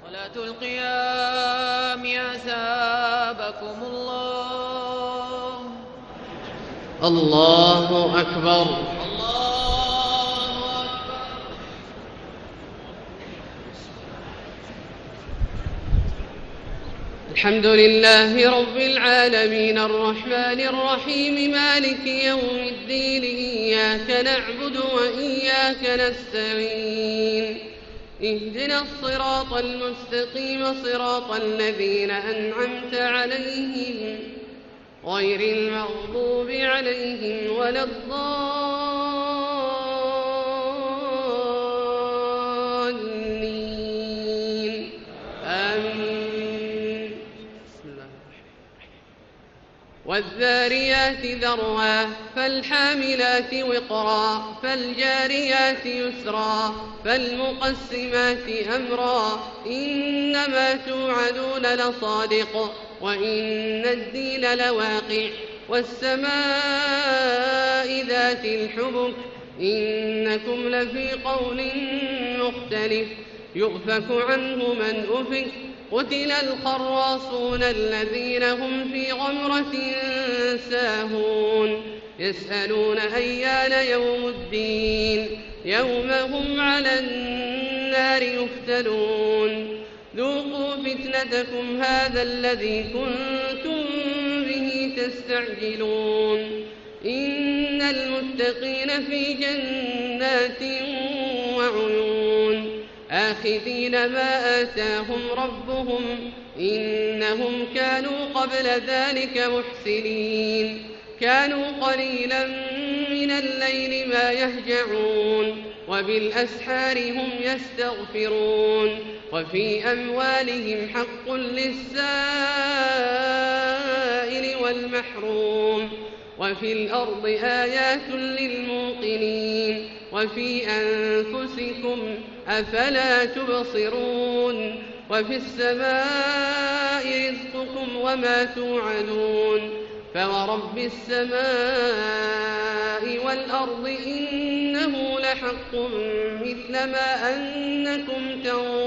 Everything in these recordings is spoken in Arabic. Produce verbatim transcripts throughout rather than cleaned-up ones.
صلاة القيام أثابكم الله. الله أكبر. الله أكبر. الحمد لله رب العالمين الرحمن الرحيم مالك يوم الدين إياك نعبد وإياك نستعين اهدنا الصراط المستقيم صراط الذين أنعمت عليهم غير المغضوب عليهم ولا الضالين آمين. بسم الله الرحمن الرحيم. والذاريات ذروا فالحاملات وقرا فالجاريات يسرا فالمقسمات أمرا إنما توعدون لصادق وإن الدين لواقع والسماء ذات الحبك إنكم لفي قول مختلف يؤفك عنه من أفك قتل الخراصون الذين هم في غمرة ساهون يسألون أيان يوم الدين يوم هم على النار يفتنون ذوقوا فتنتكم هذا الذي كنتم به تستعجلون إن المتقين في جنات وعيون آخذين ما آتاهم ربهم إنهم كانوا قبل ذلك محسنين كانوا قليلا من الليل ما يهجعون وبالأسحار هم يستغفرون وفي أموالهم حق للسائل والمحروم وفي الأرض آيات للموقنين وفي أنفسكم أفلا تبصرون وفي السماء رزقكم وما توعدون فورب السماء والأرض إنه لحق مثل ما أنكم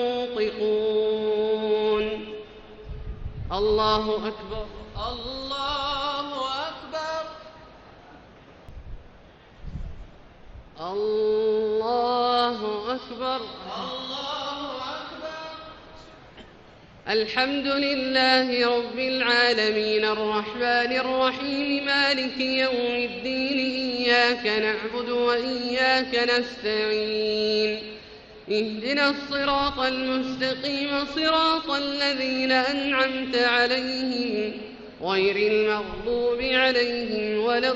تنطقون. الله أكبر. الله أكبر. الله أكبر. الله أكبر. الحمد لله رب العالمين الرحمن الرحيم مالك يوم الدين إياك نعبد وإياك نستعين اهدنا الصراط المستقيم صراط الذين أنعمت عليهم غير المغضوب عليهم ولا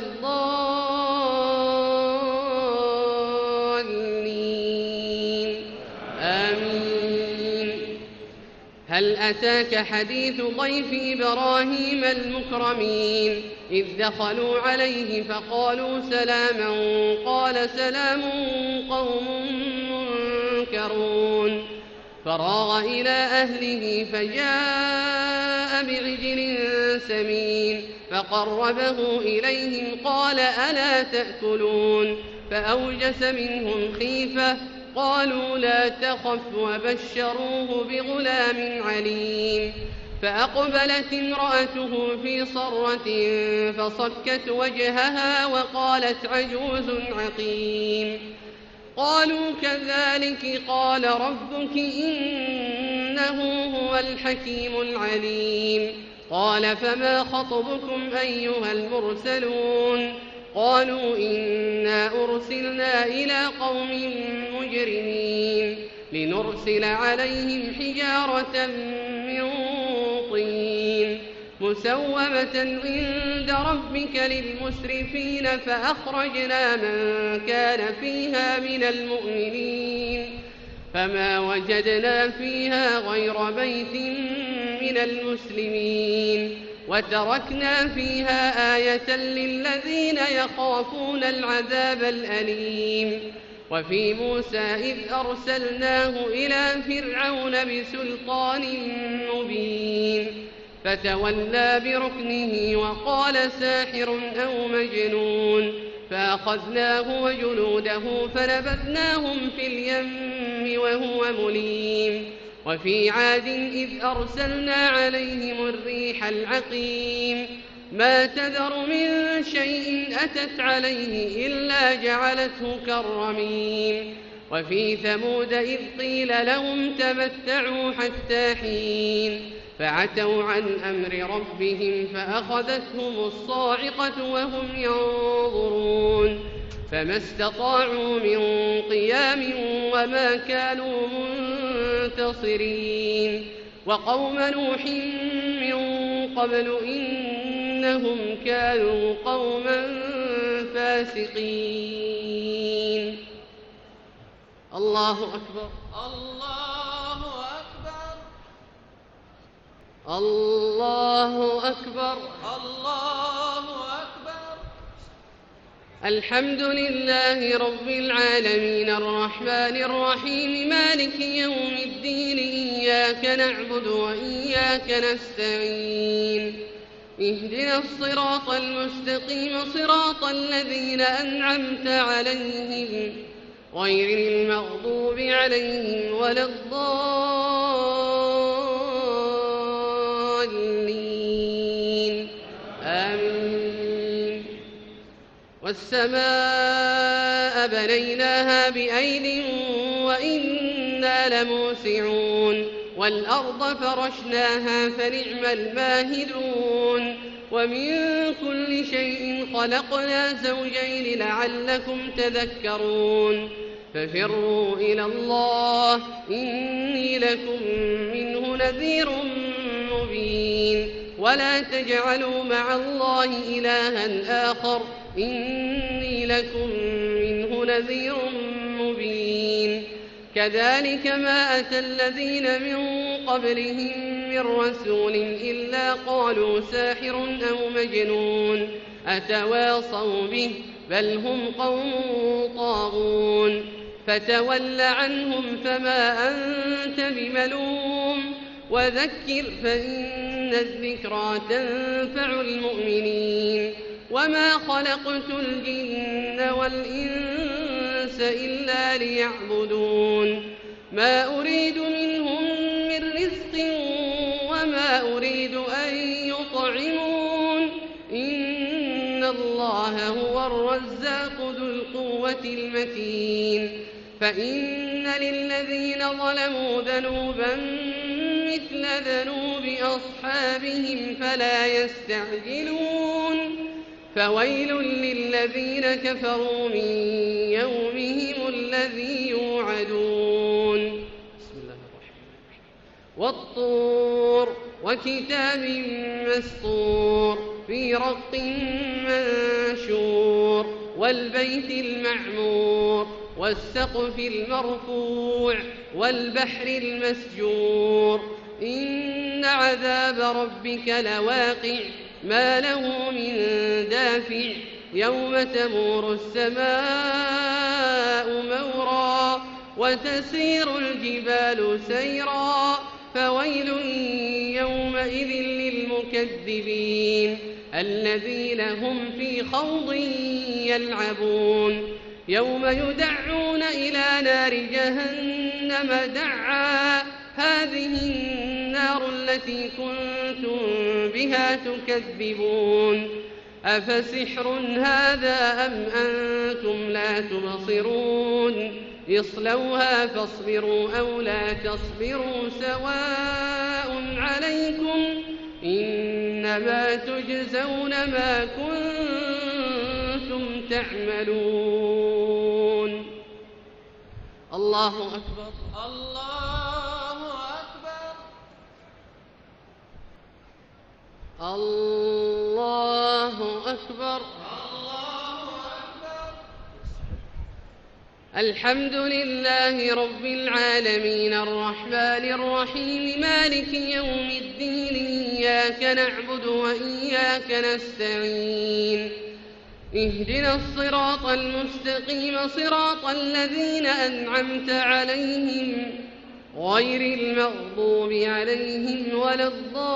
الضالين آمين. هل أتاك حديث ضيف إبراهيم المكرمين إذ دخلوا عليه فقالوا سلاما قال سلام قوم منكرون فراغ إلى أهله فجاء بعجل سمين فقربه إليهم قال ألا تأكلون فأوجس منهم خيفة قالوا لا تخف وبشروه بغلام عليم فأقبلت امرأته في صرة فصكت وجهها وقالت عجوز عقيم قالوا كذلك قال ربك إنه هو الحكيم العليم قال فما خطبكم أيها المرسلون قالوا إنا أرسلنا إلى قوم مجرمين لنرسل عليهم حجارة من طين مسومة عند ربك للمسرفين فأخرجنا من كان فيها من المؤمنين فما وجدنا فيها غير بيت من المسلمين وتركنا فيها آية للذين يخافون العذاب الأليم وفي موسى إذ أرسلناه إلى فرعون بسلطان مبين فتولى بركنه وقال ساحر أو مجنون فأخذناه وجنوده فنبذناهم في اليم وهو مليم وفي عاد إذ أرسلنا عليهم الريح العقيم ما تذر من شيء أتت عليه إلا جعلته كالرميم وفي ثمود إذ قيل لهم تمتعوا حتى حين فعتوا عن أمر ربهم فأخذتهم الصاعقة وهم ينظرون فما استطاعوا من قيام وما كانوا منتصرين وقوم نوح من قبل إنهم كانوا قوما فاسقين. الله أكبر الله أكبر الله أكبر الله أكبر. الحمد لله رب العالمين الرحمن الرحيم مالك يوم الدين إياك نعبد وإياك نستعين اهدنا الصراط المستقيم صراط الذين أنعمت عليهم غير المغضوب عليهم ولا الضالين آمين. والسماء بنيناها بأيد وإنا لموسعون والأرض فرشناها فنعم الماهدون ومن كل شيء خلقنا زوجين لعلكم تذكرون ففروا إلى الله إني لكم منه نذير مبين ولا تجعلوا مع الله إلها آخر إني لكم منه نذير مبين كذلك ما أتى الذين من قبلهم من رسول إلا قالوا ساحر أو مجنون أتواصوا به بل هم قوم طاغون فتول عنهم فما أنت بملوم وذكر فإن الذكرى تنفع المؤمنين وما خلقت الجن والإنس إلا ليعبدون ما أريد منهم من رزق وما أريد أن يطعمون إن الله هو الرزاق ذو القوة المتين فإن للذين ظلموا ذنوبا مثل ذنوب أصحابهم فلا يستعجلون فويل للذين كفروا من يومهم الذي يوعدون. بسم الله الرحمن الرحيم. والطور وكتاب مسطور في رق منشور والبيت المعمور والسقف المرفوع والبحر المسجور إن عذاب ربك لواقع ما له من دافع يوم تمور السماء مورا وتسير الجبال سيرا فويل يومئذ للمكذبين الذين هم في خوض يلعبون يوم يدعون إلى نار جهنم دعا هذه النار التي كنتم بها تكذبون أفسحر هذا أم أنتم لا تبصرون اصلوها فاصبروا أو لا تصبروا سواء عليكم إنما تجزون ما كنتم تعملون. الله أكبر الله أكبر الله أكبر الله أكبر. الحمد لله رب العالمين الرحمن الرحيم مالك يوم الدين إياك نعبد وإياك نستعين اهدنا الصراط المستقيم صراط الذين أنعمت عليهم غير المغضوب عليهم ولا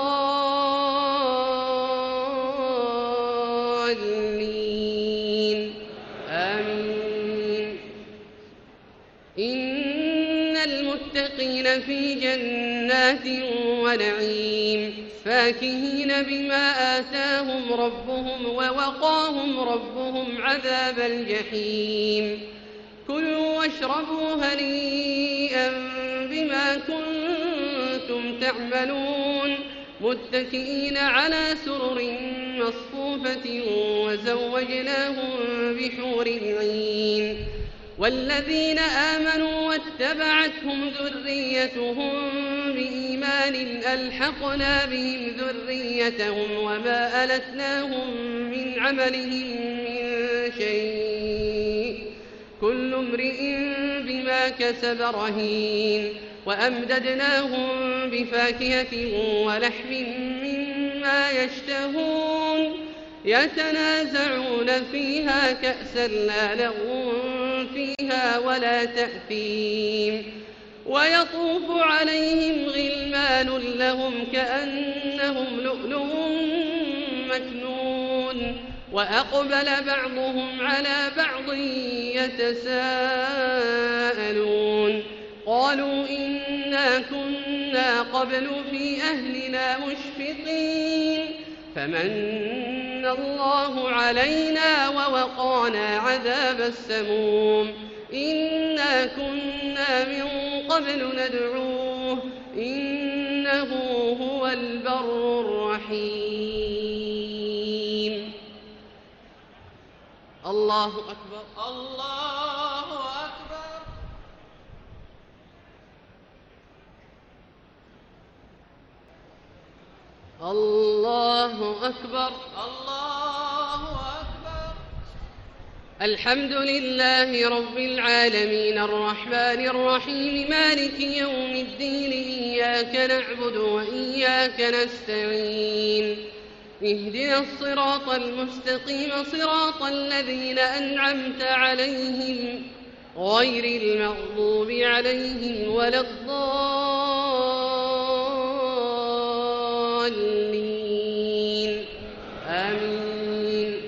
الضالين آمين. إن المتقين المتقين في جنات ونعيم فاكهين بما آتاهم ربهم ووقاهم ربهم عذاب الجحيم كلوا واشربوا هنيئا بما كنتم تعملون متكئين على سرر مصفوفة وزوجناهم بحور عين والذين آمنوا واتبعتهم ذريتهم بإيمان ألحقنا بهم ذريتهم وما ألتناهم من عملهم من شيء كل امرئ بما كسب رهين وأمددناهم بفاكهة ولحم مما يشتهون يتنازعون فيها كأسا لا لغو فيها ولا تأثيم ويطوف عليهم غلمان لهم كأنهم لؤلؤ مكنون وأقبل بعضهم على بعض يتساءلون قالوا إنا كنا قبل في أهلنا مشفقين فمن الله علينا ووقانا عذاب السموم إنا كنا من قبل ندعوه إنه هو البر الرحيم الله أكبر الله أكبر الله أكبر الله أكبر الحمد لله رب العالمين الرحمن الرحيم مالك يوم الدين إياك نعبد وإياك نستعين اهدنا الصراط المستقيم صراط الذين أنعمت عليهم غير المغضوب عليهم ولا الضالين آمين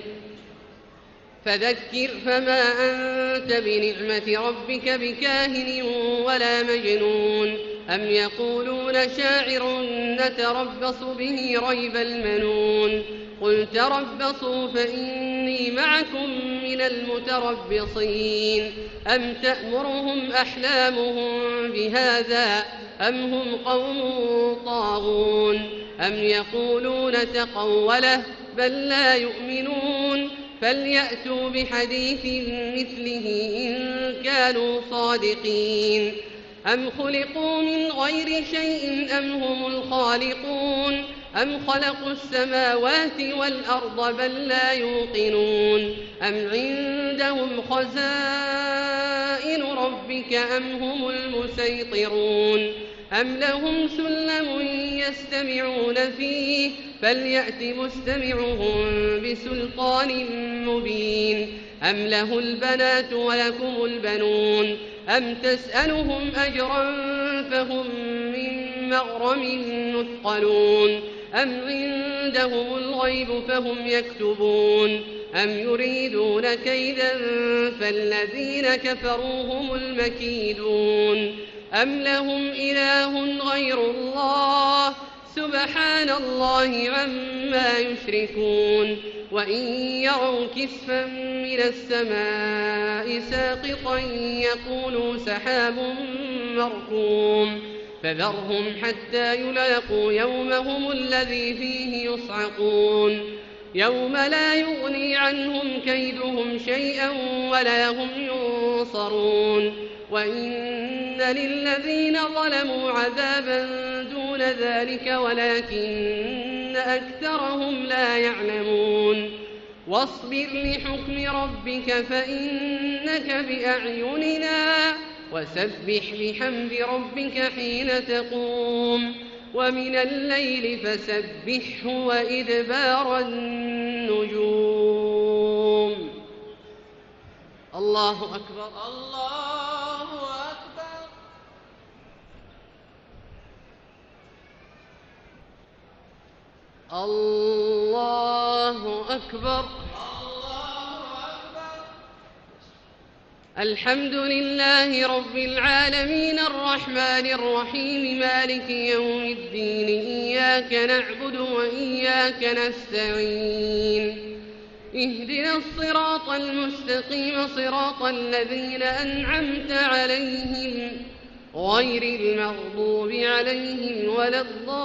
فذكر فما أنت بنعمة ربك بكاهن ولا مجنون أم يقولون شاعر نتربص به ريب المنون قل تربصوا فإني معكم من المتربصين أم تأمرهم أحلامهم بهذا أم هم قوم طاغون أم يقولون تقوله بل لا يؤمنون فليأتوا بحديث مثله إن كانوا صادقين أم خلقوا من غير شيء أم هم الخالقون أم خلقوا السماوات والأرض بل لا يوقنون أم عندهم خزائن ربك أم هم المسيطرون أم لهم سلم يستمعون فيه فليأت مستمعهم بسلطان مبين أم له البنات ولكم البنون أم تسألهم أجرا فهم من مغرم مثقلون أم عندهم الغيب فهم يكتبون أم يريدون كيدا فالذين كفروا هم المكيدون أم لهم إله غير الله سبحان الله عما يشركون وإن يروا كسفا من السماء ساقطا يقولوا سحاب مركوم فذرهم حتى يلاقوا يومهم الذي فيه يصعقون يوم لا يغني عنهم كيدهم شيئا ولا هم ينصرون وإن للذين ظلموا عذابا دون ذلك ولكن أكثرهم لا يعلمون واصبر لحكم ربك فإنك بأعيننا وسبح بحمد ربك حين تقوم ومن الليل فسبحه وإدبار النجوم الله أكبر الله أكبر الله أكبر الله أكبر الحمد لله رب العالمين الرحمن الرحيم مالك يوم الدين إياك نعبد وإياك نستعين اهدنا الصراط المستقيم صراط الذين أنعمت عليهم غير المغضوب عليهم ولا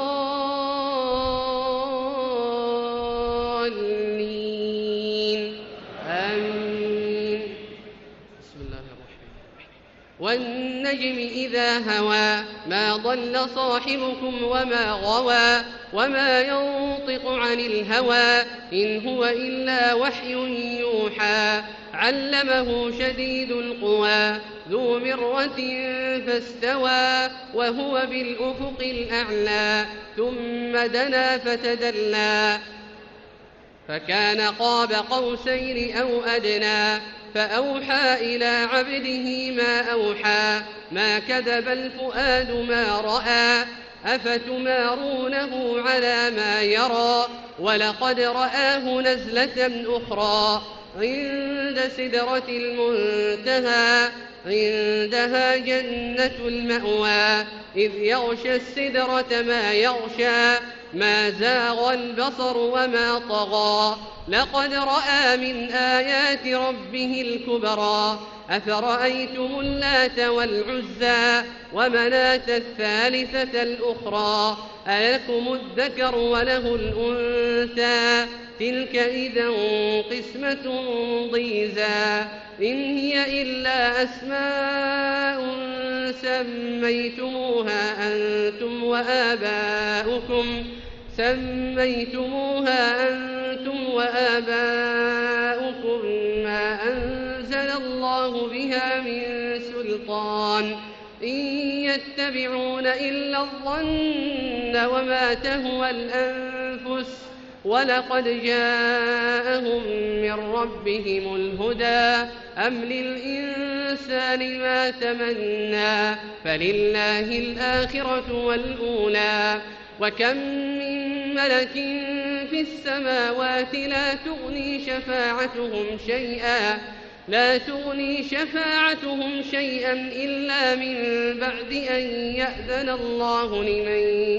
الضالين آمين. بسم الله الرحمن الرحيم. والنجم إذا هوى ما ضل صاحبكم وما غوى وما ينطق عن الهوى إن هو إلا وحي يوحى علمه شديد القوى ذو مرة فاستوى وهو بالأفق الأعلى ثم دنا فتدلى فكان قاب قوسين أو أدنى فأوحى إلى عبده ما أوحى ما كذب الفؤاد ما رأى أفتمارونه على ما يرى ولقد رآه نزلة أخرى عند سدرة المنتهى عندها جنة المأوى إذ يغشى السدرة ما يغشى ما زاغ البصر وما طغى لقد رأى من آيات ربه الكبرى أفرأيتم اللات والعزى ومناة الثالثة الأخرى ألكم الذكر وله الأنثى تلك إذا قسمة ضيزى إن هي إلا أسماء سميتموها أنتم وآباؤكم سميتموها أنتم وآباؤكم ما أنزل الله بها من سلطان إن يتبعون إلا الظن وما تهوى الأنفس ولقد جاءهم من ربهم الهدى أم للإنسان ما تمنى فلله الآخرة والأولى وكم من ملك في السماوات لا تغني شفاعتهم شيئا لا تغني شفاعتهم شيئا إلا من بعد أن يأذن الله لمن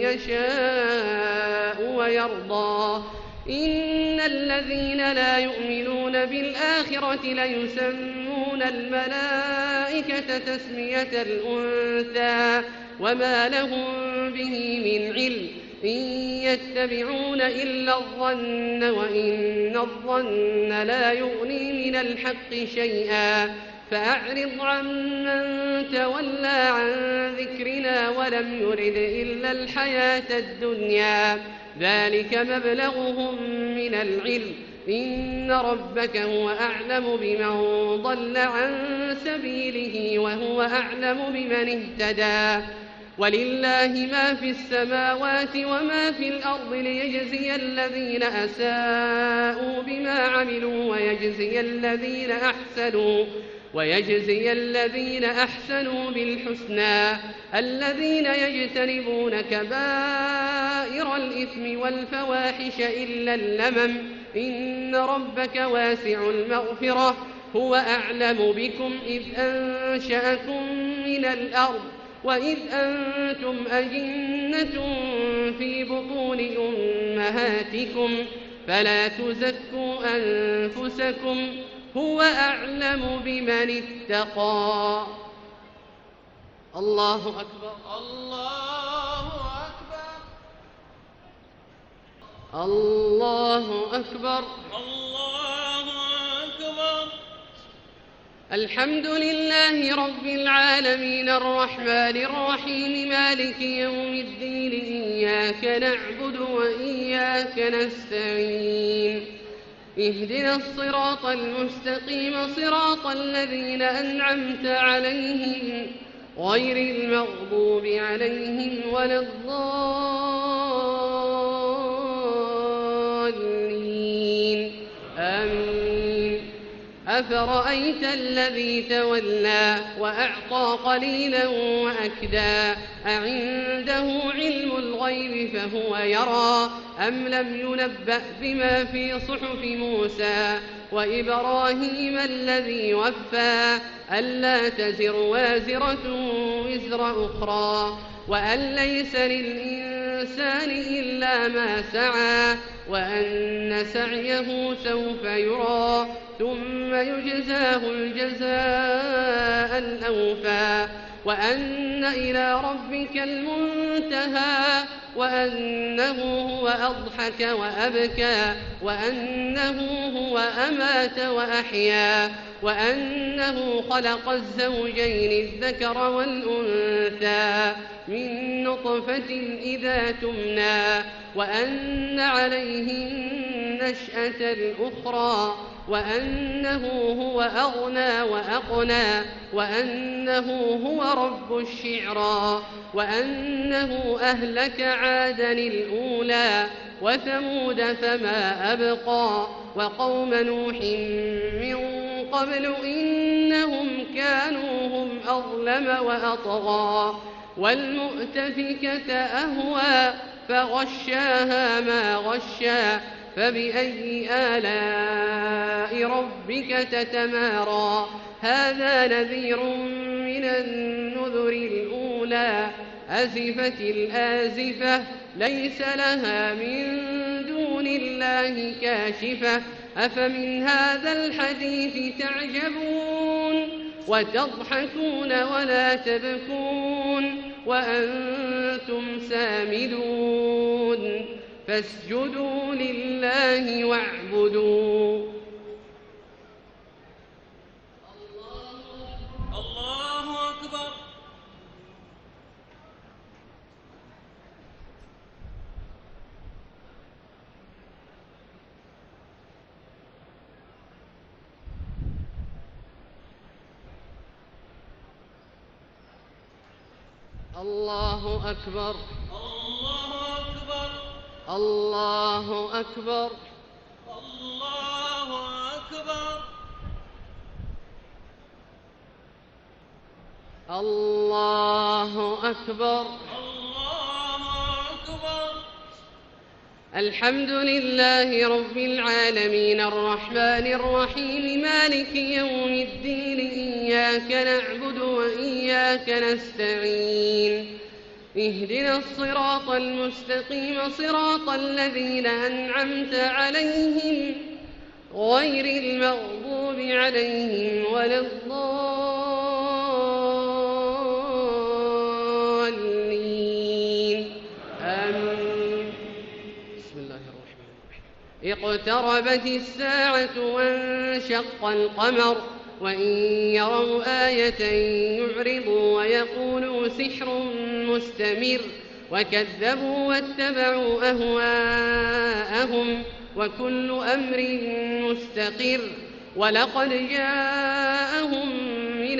يشاء ويرضى إن الذين لا يؤمنون بالآخرة ليسمون الملائكة تسمية الأنثى وما لهم به من علم إن يتبعون إلا الظن وإن الظن لا يغني من الحق شيئا فأعرض عمن تولى عن ذكرنا ولم يرد إلا الحياة الدنيا ذلك مبلغهم من العلم إن ربك هو أعلم بمن ضل عن سبيله وهو أعلم بمن اهتدى ولله ما في السماوات وما في الأرض ليجزي الذين أساءوا بما عملوا ويجزي الذين أحسنوا ويجزي الذين أحسنوا بالحسنى الذين يجتنبون كبائر الإثم والفواحش إلا اللمم إن ربك واسع المغفرة هو أعلم بكم إذ أنشأكم من الأرض وإذ أنتم أجنة في بطون أمهاتكم فلا تزكوا أنفسكم هو أعلم بمن اتقى. الله أكبر الله أكبر الله أكبر الله أكبر. الحمد لله رب العالمين الرحمن الرحيم مالك يوم الدين إياك نعبد وإياك نستعين اهدنا الصراط المستقيم صراط الذين أنعمت عليهم غير المغضوب عليهم ولا الضالين آمين. أفرأيت الذي تولى وأعطى قليلا وأكدى أعنده علم الغيب فهو يرى أم لم ينبأ بما في صحف موسى وإبراهيم الذي وفى ألا تزر وازرة وزر أخرى وأن ليس للإنسان إلا ما سعى وأن سعيه سوف يرى ثم يجزاه الجزاء الأوفى وأن إلى ربك المنتهى وأنه هو أضحك وأبكى وأنه هو أمات وأحيا وأنه خلق الزوجين الذكر والأنثى من نطفة إذا تمنى وأن عليه النشأة الأخرى وأنه هو أغنى وأقنى وأنه هو رب الشعرى وأنه أهلك عادا الأولى وثمود فما أبقى وقوم نوح من قبل إنهم كانوا هم أظلم وأطغى والمؤتفكة أهوى فغشاها ما غشى فبأي آلاء ربك تتمارى هذا نذير من النذر الأولى أزفت الآزفة ليس لها من دون الله كاشفة أفمن هذا الحديث تعجبون وتضحكون ولا تبكون وأنتم سامدون فاسجدوا لله واعبدوا الله أكبر. الله أكبر. الله أكبر. الله أكبر. الله أكبر. الله أكبر. الله أكبر. الحمد لله رب العالمين الرحمن الرحيم مالك يوم الدين إياك نعبد وإياك نستعين اهدنا الصراط المستقيم صراط الذين أنعمت عليهم غير المغضوب عليهم ولا الضالين آمين. بسم الله الرحمن الرحيم. اقتربت الساعة وانشق القمر وإن يروا آية يعرضوا ويقولوا سحر مستمر وكذبوا واتبعوا أهواءهم وكل أمر مستقر ولقد جاءهم من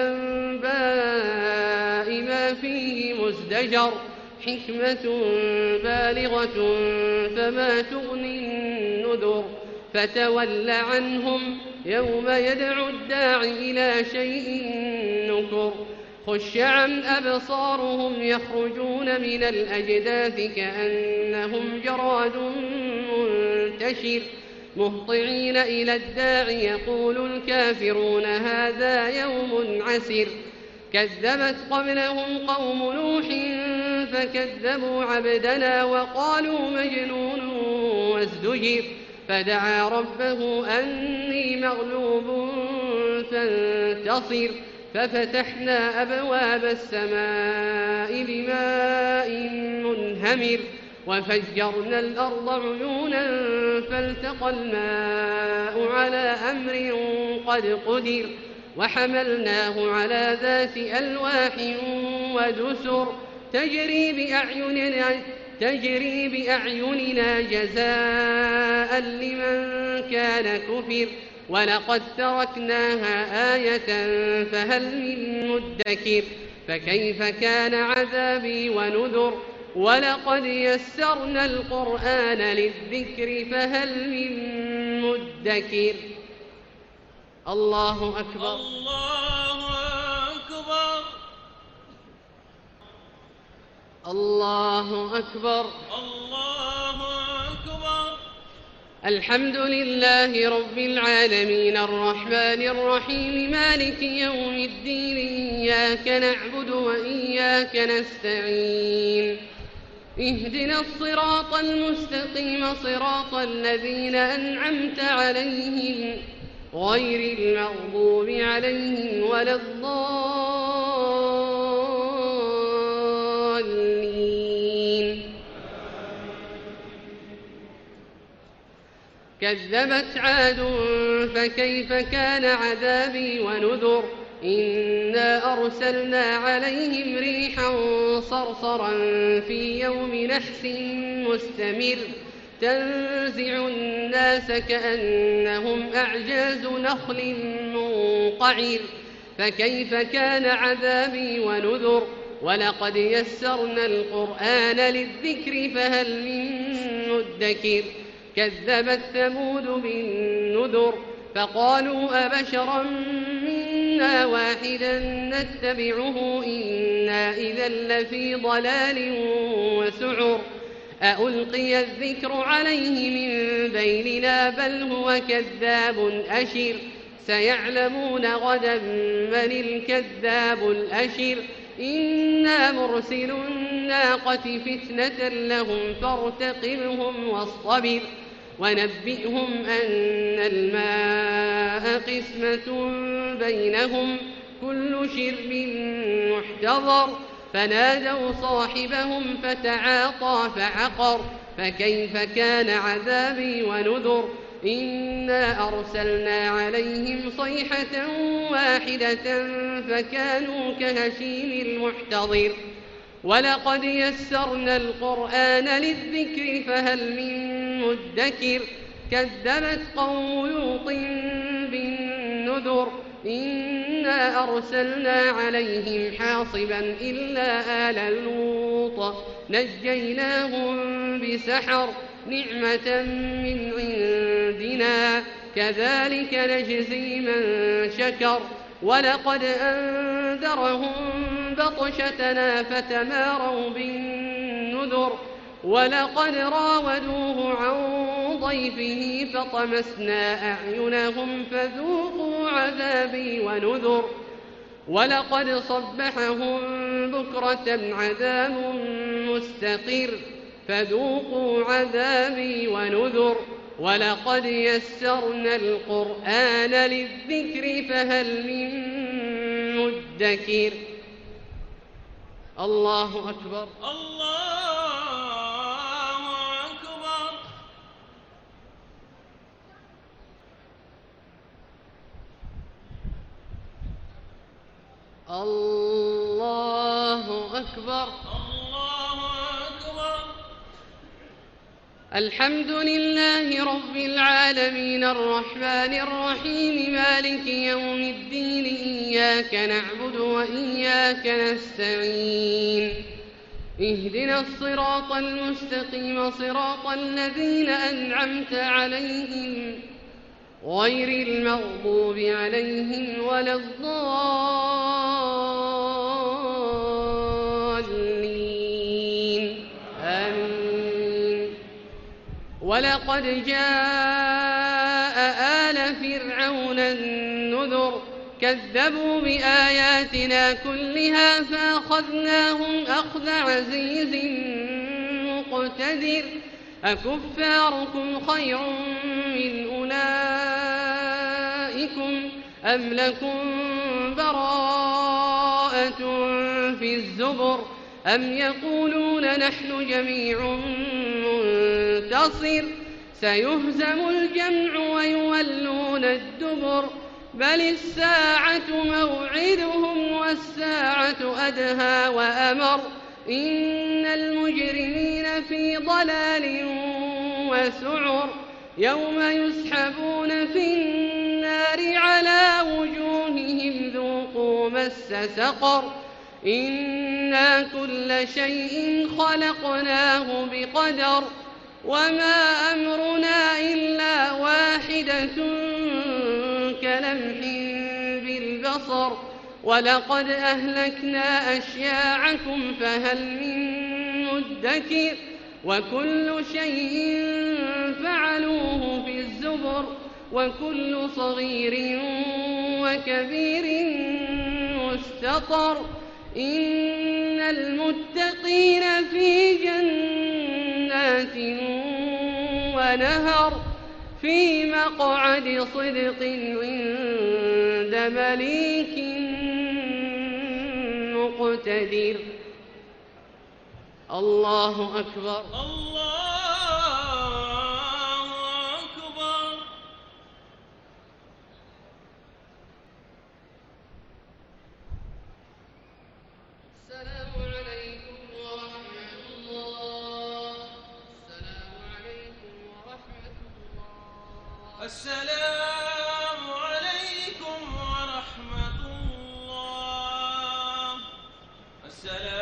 الأنباء ما فيه مزدجر حكمة بالغة فما تغني النذر فتول عنهم يوم يدعو الداع إلى شيء نكر خش عن أبصارهم يخرجون من الأجداث كأنهم جراد منتشر مهطعين إلى الداع يقول الكافرون هذا يوم عسر كذبت قبلهم قوم نوح فكذبوا عبدنا وقالوا مجنون وازدجر فدعا ربه أني مغلوب فانتصر ففتحنا أبواب السماء بماء منهمر وفجرنا الأرض عيونا فالتقى الماء على أمر قد قدر وحملناه على ذات ألواح ودسر تجري بأعيننا, تجري بأعيننا جزاء لمن كان كفر ولقد تركناها آية فهل من مدكر فكيف كان عذابي ونذر ولقد يسرنا القرآن للذكر فهل من مدكر. الله أكبر. الله أكبر. الله أكبر. الله أكبر. الحمد لله رب العالمين الرحمن الرحيم مالك يوم الدين إياك نعبد وإياك نستعين اهدنا الصراط المستقيم صراط الذين أنعمت عليهم غير المغضوب عليهم ولا الضالين. كذبت عاد فكيف كان عذابي ونذر إنا أرسلنا عليهم ريحا صرصرا في يوم نحس مستمر تنزع الناس كأنهم أعجاز نخل منقعر فكيف كان عذابي ونذر ولقد يسرنا القرآن للذكر فهل من مدكر كذبت ثمود بالنذر فقالوا أبشرا منا واحدا نتبعه إنا إذا لفي ضلال وسعر أألقي الذكر عليه من بيننا بل هو كذاب أشر سيعلمون غدا من الكذاب الأشر إنا مرسل الناقة فتنة لهم فارتقبهم واصطبر ونبئهم أن الماء قسمة بينهم كل شرب محتضر فنادوا صاحبهم فتعاطى فعقر فكيف كان عذابي ونذر إنا أرسلنا عليهم صيحة واحدة فكانوا كهشيم المحتضر ولقد يسرنا القرآن للذكر فهل من مدكر كذبت قوم لوط بالنذر إنا أرسلنا عليهم حاصبا إلا آل لوط نجيناهم بسحر نعمة من عندنا كذلك نجزي من شكر ولقد أنذرهم بطشتنا فتماروا بالنذر ولقد راودوه عن ضيفه فطمسنا أعينهم فذوقوا عذابي ونذر ولقد صبحهم بكرة عذاب مستقر فذوقوا عذابي ونذر ولقد يسرنا القرآن للذكر فهل من مدكر. الله أكبر. الله أكبر. الله أكبر. الله أكبر. الحمد لله رب العالمين الرحمن الرحيم مالك يوم الدين إياك نعبد وإياك نستعين اهدنا الصراط المستقيم صراط الذين أنعمت عليهم غير المغضوب عليهم ولا الضالين آمين. ولقد جاء آل فرعون النذر كذبوا بآياتنا كلها فأخذناهم أخذ عزيز مقتدر أكفاركم خير من أولئكم أم لكم براءة في الزبر أم يقولون نحن جميع منتصر سيهزم الجمع ويولون الدبر بل الساعة موعدهم والساعة أدهى وأمر إن المجرمين في ضلال وسعر يوم يسحبون في النار على وجوههم ذوقوا مس سقر إنا كل شيء خلقناه بقدر وما أمرنا إلا واحدة كلمح بالبصر ولقد أهلكنا أشياعكم فهل من مدكر وكل شيء فعلوه في الزبر وكل صغير وكبير مستطر إن المتقين في جنات ونهر في مقعد صدق عند مليك مقتدر. الله أكبر. الله أكبر. السلام عليكم ورحمة الله. السلام عليكم ورحمة الله. السلام عليكم ورحمة الله. السلام